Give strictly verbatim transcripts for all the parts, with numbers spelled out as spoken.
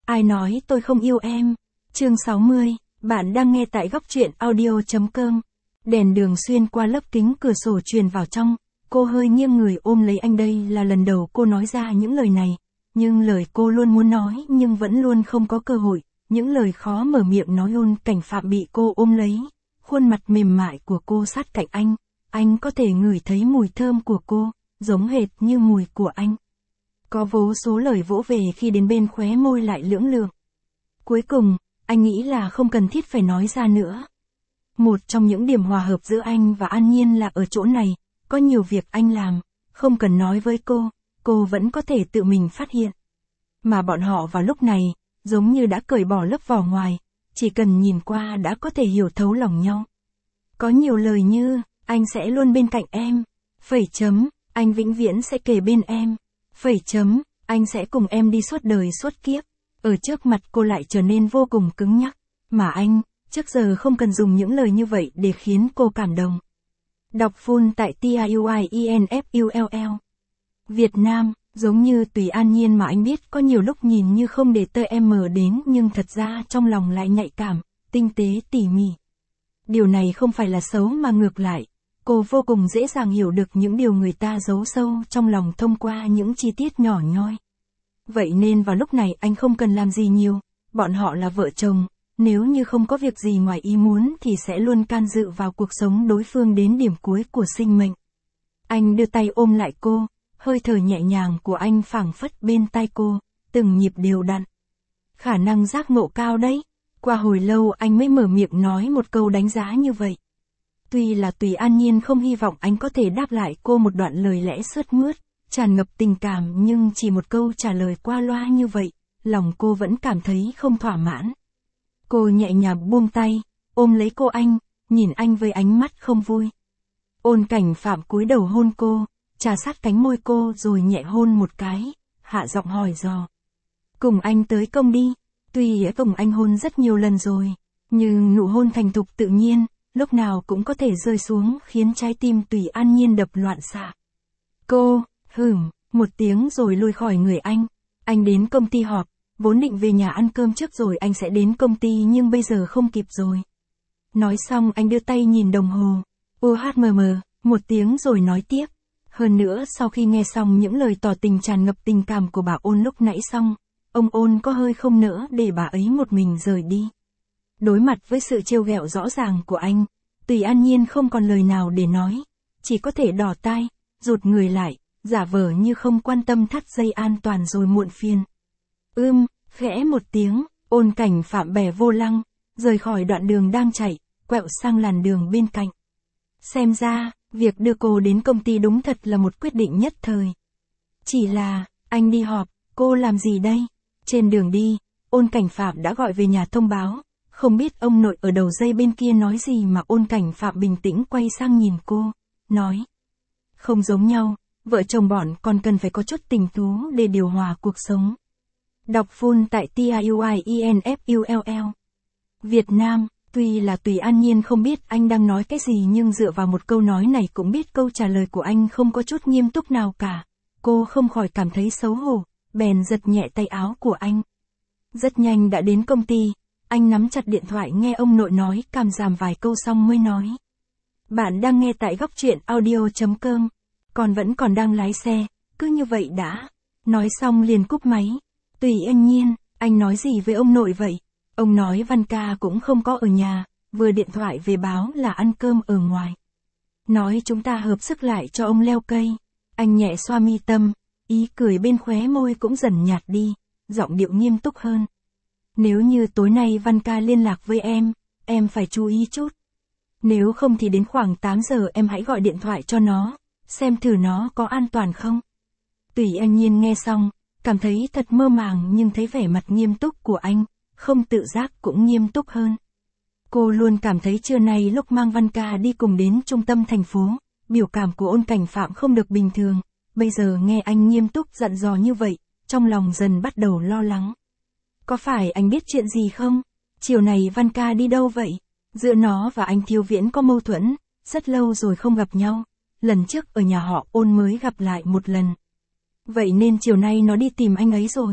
Ai nói tôi không yêu em? Chương sáu mươi, bạn đang nghe tại góc truyện audio.com. Đèn đường xuyên qua lớp kính cửa sổ truyền vào trong, cô hơi nghiêng người ôm lấy anh. Đây là lần đầu cô nói ra những lời này, nhưng lời cô luôn muốn nói nhưng vẫn luôn không có cơ hội, những lời khó mở miệng nói. Ôn Cảnh Phạm bị cô ôm lấy, khuôn mặt mềm mại của cô sát cạnh anh, anh có thể ngửi thấy mùi thơm của cô, giống hệt như mùi của anh. Có vô số lời vỗ về khi đến bên, khóe môi lại lưỡng lự. Cuối cùng, anh nghĩ là không cần thiết phải nói ra nữa. Một trong những điểm hòa hợp giữa anh và An Nhiên là ở chỗ này, có nhiều việc anh làm, không cần nói với cô, cô vẫn có thể tự mình phát hiện. Mà bọn họ vào lúc này, giống như đã cởi bỏ lớp vỏ ngoài, chỉ cần nhìn qua đã có thể hiểu thấu lòng nhau. Có nhiều lời như, anh sẽ luôn bên cạnh em, phẩy chấm, anh vĩnh viễn sẽ kề bên em, phẩy chấm, anh sẽ cùng em đi suốt đời suốt kiếp. Ở trước mặt cô lại trở nên vô cùng cứng nhắc, mà anh, trước giờ không cần dùng những lời như vậy để khiến cô cảm động. Đọc full tại TIUIENFULL. Việt Nam, giống như Tùy An Nhiên mà anh biết có nhiều lúc nhìn như không để tơ em mờ đến nhưng thật ra trong lòng lại nhạy cảm, tinh tế tỉ mỉ. Điều này không phải là xấu mà ngược lại, cô vô cùng dễ dàng hiểu được những điều người ta giấu sâu trong lòng thông qua những chi tiết nhỏ nhoi. Vậy nên vào lúc này anh không cần làm gì nhiều, bọn họ là vợ chồng, nếu như không có việc gì ngoài ý muốn thì sẽ luôn can dự vào cuộc sống đối phương đến điểm cuối của sinh mệnh. Anh đưa tay ôm lại cô, hơi thở nhẹ nhàng của anh phảng phất bên tai cô, từng nhịp đều đặn. Khả năng giác ngộ cao đấy, qua hồi lâu anh mới mở miệng nói một câu đánh giá như vậy. Tuy là Tùy An Nhiên không hy vọng anh có thể đáp lại cô một đoạn lời lẽ sướt mướt, tràn ngập tình cảm, nhưng chỉ một câu trả lời qua loa như vậy, lòng cô vẫn cảm thấy không thỏa mãn. Cô nhẹ nhàng buông tay, ôm lấy cô anh, nhìn anh với ánh mắt không vui. Ôn Cảnh Phạm cúi đầu hôn cô, trà sát cánh môi cô rồi nhẹ hôn một cái, hạ giọng hỏi dò. Cùng anh tới công đi, tuy đã cùng anh hôn rất nhiều lần rồi, nhưng nụ hôn thành thục tự nhiên, lúc nào cũng có thể rơi xuống khiến trái tim Tùy An Nhiên đập loạn xạ. Cô, hửm, một tiếng rồi lui khỏi người anh. Anh đến công ty họp, vốn định về nhà ăn cơm trước rồi anh sẽ đến công ty nhưng bây giờ không kịp rồi. Nói xong anh đưa tay nhìn đồng hồ. u hát em em, một tiếng rồi nói tiếp. Hơn nữa sau khi nghe xong những lời tỏ tình tràn ngập tình cảm của bà Ôn lúc nãy xong, ông Ôn có hơi không nỡ để bà ấy một mình rời đi. Đối mặt với sự trêu ghẹo rõ ràng của anh, Tùy An Nhiên không còn lời nào để nói, chỉ có thể đỏ tai, rụt người lại, giả vờ như không quan tâm thắt dây an toàn rồi muộn phiền. Ưm, khẽ một tiếng, Ôn Cảnh Phạm bẻ vô lăng, rời khỏi đoạn đường đang chạy, quẹo sang làn đường bên cạnh. Xem ra, việc đưa cô đến công ty đúng thật là một quyết định nhất thời. Chỉ là, anh đi họp, cô làm gì đây? Trên đường đi, Ôn Cảnh Phạm đã gọi về nhà thông báo, không biết ông nội ở đầu dây bên kia nói gì mà Ôn Cảnh Phạm bình tĩnh quay sang nhìn cô, nói. Không giống nhau, vợ chồng bọn còn cần phải có chút tình thú để điều hòa cuộc sống. Đọc full tại TIUIENFULL. Việt Nam, tuy là Tùy An Nhiên không biết anh đang nói cái gì nhưng dựa vào một câu nói này cũng biết câu trả lời của anh không có chút nghiêm túc nào cả. Cô không khỏi cảm thấy xấu hổ, bèn giật nhẹ tay áo của anh. Rất nhanh đã đến công ty, anh nắm chặt điện thoại nghe ông nội nói càm ràm vài câu xong mới nói. Bạn đang nghe tại góc truyện audio.com, còn vẫn còn đang lái xe, cứ như vậy đã. Nói xong liền cúp máy. Tùy An Nhiên, anh nói gì với ông nội vậy? Ông nói Văn ca cũng không có ở nhà, vừa điện thoại về báo là ăn cơm ở ngoài. Nói chúng ta hợp sức lại cho ông leo cây. Anh nhẹ xoa mi tâm, ý cười bên khóe môi cũng dần nhạt đi, giọng điệu nghiêm túc hơn. Nếu như tối nay Văn ca liên lạc với em, em phải chú ý chút. Nếu không thì đến khoảng tám giờ em hãy gọi điện thoại cho nó, xem thử nó có an toàn không. Tùy An Nhiên nghe xong, cảm thấy thật mơ màng nhưng thấy vẻ mặt nghiêm túc của anh, không tự giác cũng nghiêm túc hơn. Cô luôn cảm thấy trưa nay lúc mang Văn ca đi cùng đến trung tâm thành phố, biểu cảm của Ôn Cảnh Phạm không được bình thường, bây giờ nghe anh nghiêm túc dặn dò như vậy, trong lòng dần bắt đầu lo lắng. Có phải anh biết chuyện gì không? Chiều này Văn ca đi đâu vậy? Giữa nó và anh Thiêu Viễn có mâu thuẫn, rất lâu rồi không gặp nhau, lần trước ở nhà họ Ôn mới gặp lại một lần. Vậy nên chiều nay nó đi tìm anh ấy rồi.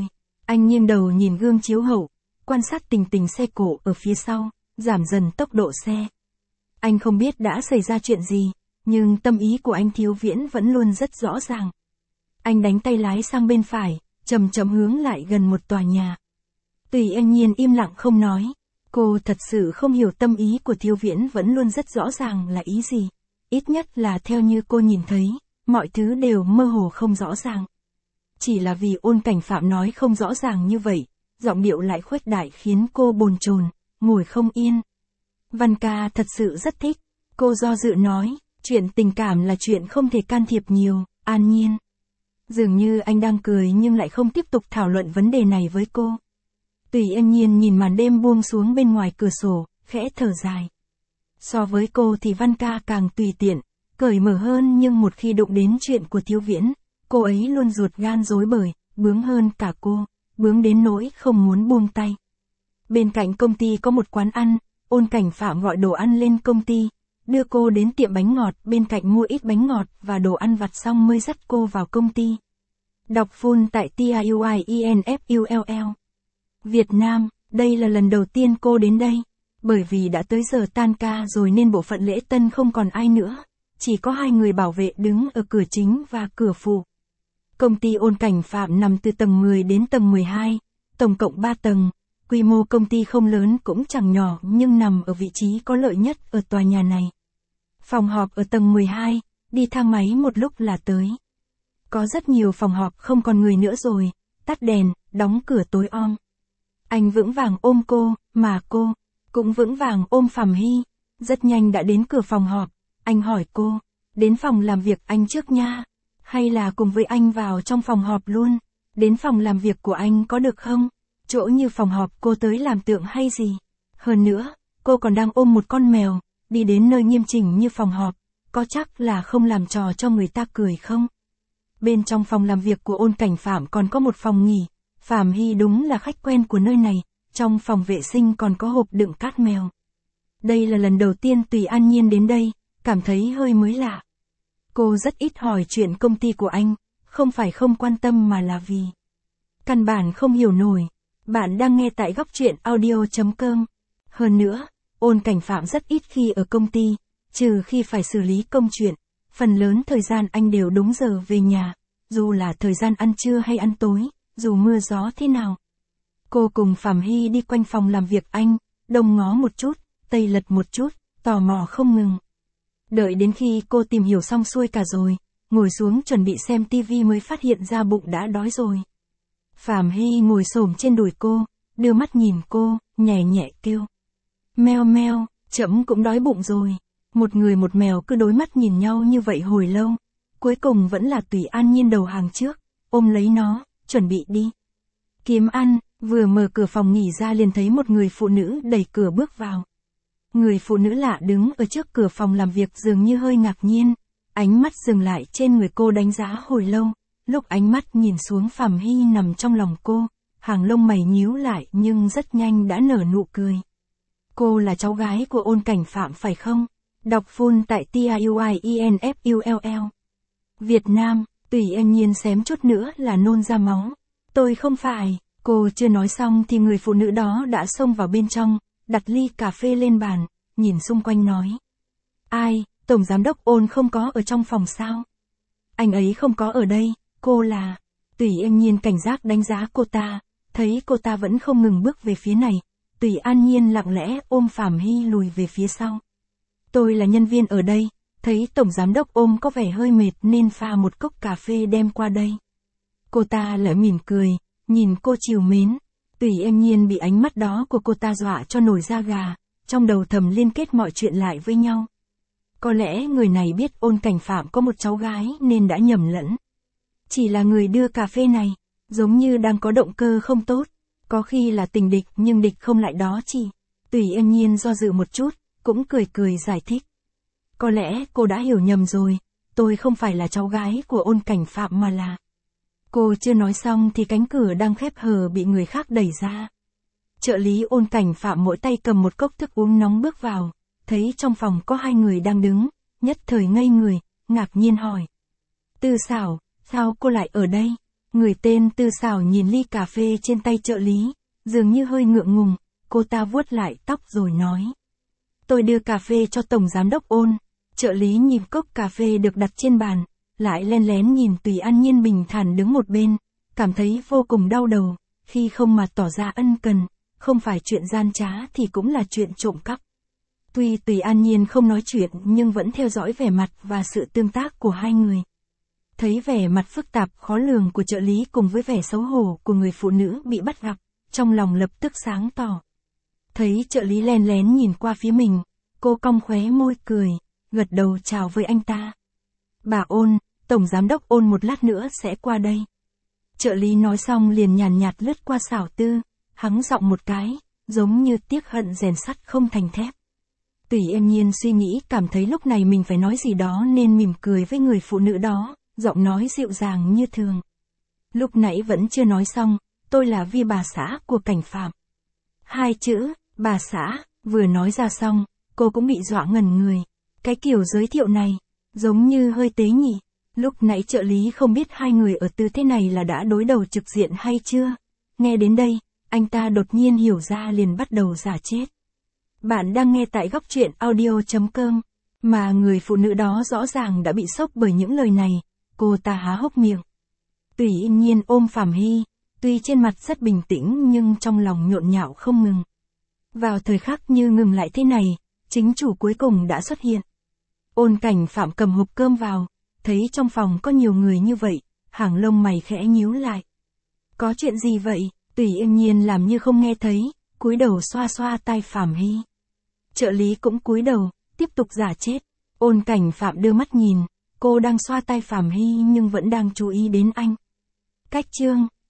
Anh nghiêng đầu nhìn gương chiếu hậu, quan sát tình tình xe cộ ở phía sau, giảm dần tốc độ xe. Anh không biết đã xảy ra chuyện gì, nhưng tâm ý của anh Thiếu Viễn vẫn luôn rất rõ ràng. Anh đánh tay lái sang bên phải, chậm chậm hướng lại gần một tòa nhà. Tùy An Nhiên im lặng không nói. Cô thật sự không hiểu tâm ý của Thiếu Viễn vẫn luôn rất rõ ràng là ý gì. Ít nhất là theo như cô nhìn thấy, mọi thứ đều mơ hồ không rõ ràng. Chỉ là vì Ôn Cảnh Phạm nói không rõ ràng như vậy, giọng điệu lại khuếch đại khiến cô bồn chồn, ngồi không yên. Văn ca thật sự rất thích. Cô do dự nói, chuyện tình cảm là chuyện không thể can thiệp nhiều, An Nhiên. Dường như anh đang cười nhưng lại không tiếp tục thảo luận vấn đề này với cô. Tùy An Nhiên nhìn màn đêm buông xuống bên ngoài cửa sổ, khẽ thở dài. So với cô thì Văn ca càng tùy tiện, cởi mở hơn, nhưng một khi đụng đến chuyện của Thiếu Viễn, cô ấy luôn ruột gan rối bời, bướng hơn cả cô, bướng đến nỗi không muốn buông tay. Bên cạnh công ty có một quán ăn, Ôn Cảnh Phạm gọi đồ ăn lên công ty, đưa cô đến tiệm bánh ngọt bên cạnh mua ít bánh ngọt và đồ ăn vặt xong mới dắt cô vào công ty. Đọc full tại T I U I E N F U L L. Việt Nam, đây là lần đầu tiên cô đến đây. Bởi vì đã tới giờ tan ca rồi nên bộ phận lễ tân không còn ai nữa. Chỉ có hai người bảo vệ đứng ở cửa chính và cửa phụ. Công ty Ôn Cảnh Phạm nằm từ tầng mười đến tầng mười hai, tổng cộng ba tầng. Quy mô công ty không lớn cũng chẳng nhỏ nhưng nằm ở vị trí có lợi nhất ở tòa nhà này. Phòng họp ở tầng mười hai, đi thang máy một lúc là tới. Có rất nhiều phòng họp không còn người nữa rồi, tắt đèn, đóng cửa tối om. Anh vững vàng ôm cô, mà cô cũng vững vàng ôm Phạm Hy. Rất nhanh đã đến cửa phòng họp, anh hỏi cô, đến phòng làm việc anh trước nha, hay là cùng với anh vào trong phòng họp luôn, đến phòng làm việc của anh có được không? Chỗ như phòng họp cô tới làm tượng hay gì? Hơn nữa, cô còn đang ôm một con mèo, đi đến nơi nghiêm chỉnh như phòng họp, có chắc là không làm trò cho người ta cười không? Bên trong phòng làm việc của Ôn Cảnh Phạm còn có một phòng nghỉ, Phạm Hy đúng là khách quen của nơi này, trong phòng vệ sinh còn có hộp đựng cát mèo. Đây là lần đầu tiên Tùy An Nhiên đến đây, cảm thấy hơi mới lạ. Cô rất ít hỏi chuyện công ty của anh, không phải không quan tâm mà là vì căn bản không hiểu nổi. Bạn đang nghe tại góc truyện audio chấm com. Hơn nữa, Ôn Cảnh Phạm rất ít khi ở công ty, trừ khi phải xử lý công chuyện. Phần lớn thời gian anh đều đúng giờ về nhà, dù là thời gian ăn trưa hay ăn tối, dù mưa gió thế nào. Cô cùng Phạm Hy đi quanh phòng làm việc anh, đông ngó một chút, tây lật một chút, tò mò không ngừng. Đợi đến khi cô tìm hiểu xong xuôi cả rồi, ngồi xuống chuẩn bị xem tivi mới phát hiện ra bụng đã đói rồi. Phạm Hy ngồi xổm trên đùi cô, đưa mắt nhìn cô, nhẹ nhẹ kêu. Meo meo, trẫm cũng đói bụng rồi. Một người một mèo cứ đối mắt nhìn nhau như vậy hồi lâu. Cuối cùng vẫn là Tùy An Nhiên đầu hàng trước, ôm lấy nó, chuẩn bị đi kiếm ăn. Vừa mở cửa phòng nghỉ ra liền thấy một người phụ nữ đẩy cửa bước vào. Người phụ nữ lạ đứng ở trước cửa phòng làm việc dường như hơi ngạc nhiên, ánh mắt dừng lại trên người cô đánh giá hồi lâu. Lúc ánh mắt nhìn xuống Phạm Hy nằm trong lòng cô, hàng lông mày nhíu lại nhưng rất nhanh đã nở nụ cười. Cô là cháu gái của Ôn Cảnh Phạm phải không? Đọc full tại T I U I E N F U L L. Việt Nam, Tùy An Nhiên xém chút nữa là nôn ra máu. Tôi không phải. Cô chưa nói xong thì người phụ nữ đó đã xông vào bên trong, đặt ly cà phê lên bàn, nhìn xung quanh nói. Ai, Tổng Giám đốc Ôn không có ở trong phòng sao? Anh ấy không có ở đây, cô là... Tùy An Nhiên cảnh giác đánh giá cô ta, thấy cô ta vẫn không ngừng bước về phía này. Tùy An Nhiên lặng lẽ ôm Phạm Hy lùi về phía sau. Tôi là nhân viên ở đây, thấy Tổng Giám đốc ôm có vẻ hơi mệt nên pha một cốc cà phê đem qua đây. Cô ta lại mỉm cười. Nhìn cô trìu mến, Tùy An Nhiên bị ánh mắt đó của cô ta dọa cho nổi da gà, trong đầu thầm liên kết mọi chuyện lại với nhau. Có lẽ người này biết Ôn Cảnh Phạm có một cháu gái nên đã nhầm lẫn. Chỉ là người đưa cà phê này, giống như đang có động cơ không tốt, có khi là tình địch nhưng địch không lại đó chỉ. Tùy An Nhiên do dự một chút, cũng cười cười giải thích. Có lẽ cô đã hiểu nhầm rồi, tôi không phải là cháu gái của Ôn Cảnh Phạm mà là... Cô chưa nói xong thì cánh cửa đang khép hờ bị người khác đẩy ra. Trợ lý Ôn Cảnh Phạm mỗi tay cầm một cốc thức uống nóng bước vào, thấy trong phòng có hai người đang đứng, nhất thời ngây người, ngạc nhiên hỏi. Tư Xảo, sao cô lại ở đây? Người tên Tư Xảo nhìn ly cà phê trên tay trợ lý, dường như hơi ngượng ngùng, cô ta vuốt lại tóc rồi nói. Tôi đưa cà phê cho Tổng Giám đốc Ôn. Trợ lý nhìn cốc cà phê được đặt trên bàn, lại len lén nhìn Tùy An Nhiên bình thản đứng một bên, cảm thấy vô cùng đau đầu, khi không mà tỏ ra ân cần, không phải chuyện gian trá thì cũng là chuyện trộm cắp. Tuy Tùy An Nhiên không nói chuyện nhưng vẫn theo dõi vẻ mặt và sự tương tác của hai người. Thấy vẻ mặt phức tạp khó lường của trợ lý cùng với vẻ xấu hổ của người phụ nữ bị bắt gặp, trong lòng lập tức sáng tỏ. Thấy trợ lý len lén nhìn qua phía mình, cô cong khóe môi cười, gật đầu chào với anh ta. Bà Ôn, Tổng Giám đốc Ôn một lát nữa sẽ qua đây. Trợ lý nói xong liền nhàn nhạt lướt qua Xảo Tư, hắng giọng một cái, giống như tiếc hận rèn sắt không thành thép. Tùy An Nhiên suy nghĩ cảm thấy lúc này mình phải nói gì đó nên mỉm cười với người phụ nữ đó, giọng nói dịu dàng như thường. Lúc nãy vẫn chưa nói xong, tôi là Vi bà xã của Cảnh Phạm. Hai chữ, bà xã, vừa nói ra xong, cô cũng bị dọa ngẩn người. Cái kiểu giới thiệu này, giống như hơi tế nhị. Lúc nãy trợ lý không biết hai người ở tư thế này là đã đối đầu trực diện hay chưa. Nghe đến đây, anh ta đột nhiên hiểu ra liền bắt đầu giả chết. Bạn đang nghe tại góc truyện audio chấm com, mà người phụ nữ đó rõ ràng đã bị sốc bởi những lời này, cô ta há hốc miệng. Tùy An Nhiên ôm Phạm Hy, tuy trên mặt rất bình tĩnh nhưng trong lòng nhộn nhạo không ngừng. Vào thời khắc như ngừng lại thế này, chính chủ cuối cùng đã xuất hiện. Ôn Cảnh Phạm cầm hộp cơm vào, thấy trong phòng có nhiều người như vậy, hàng lông mày khẽ nhíu lại. Có chuyện gì vậy? Tùy An Nhiên làm như không nghe thấy, cúi đầu xoa xoa tai Phạm Hy. Trợ lý cũng cúi đầu, tiếp tục giả chết. Ôn Cảnh Phạm đưa mắt nhìn, cô đang xoa tai Phạm Hy nhưng vẫn đang chú ý đến anh. Cách chương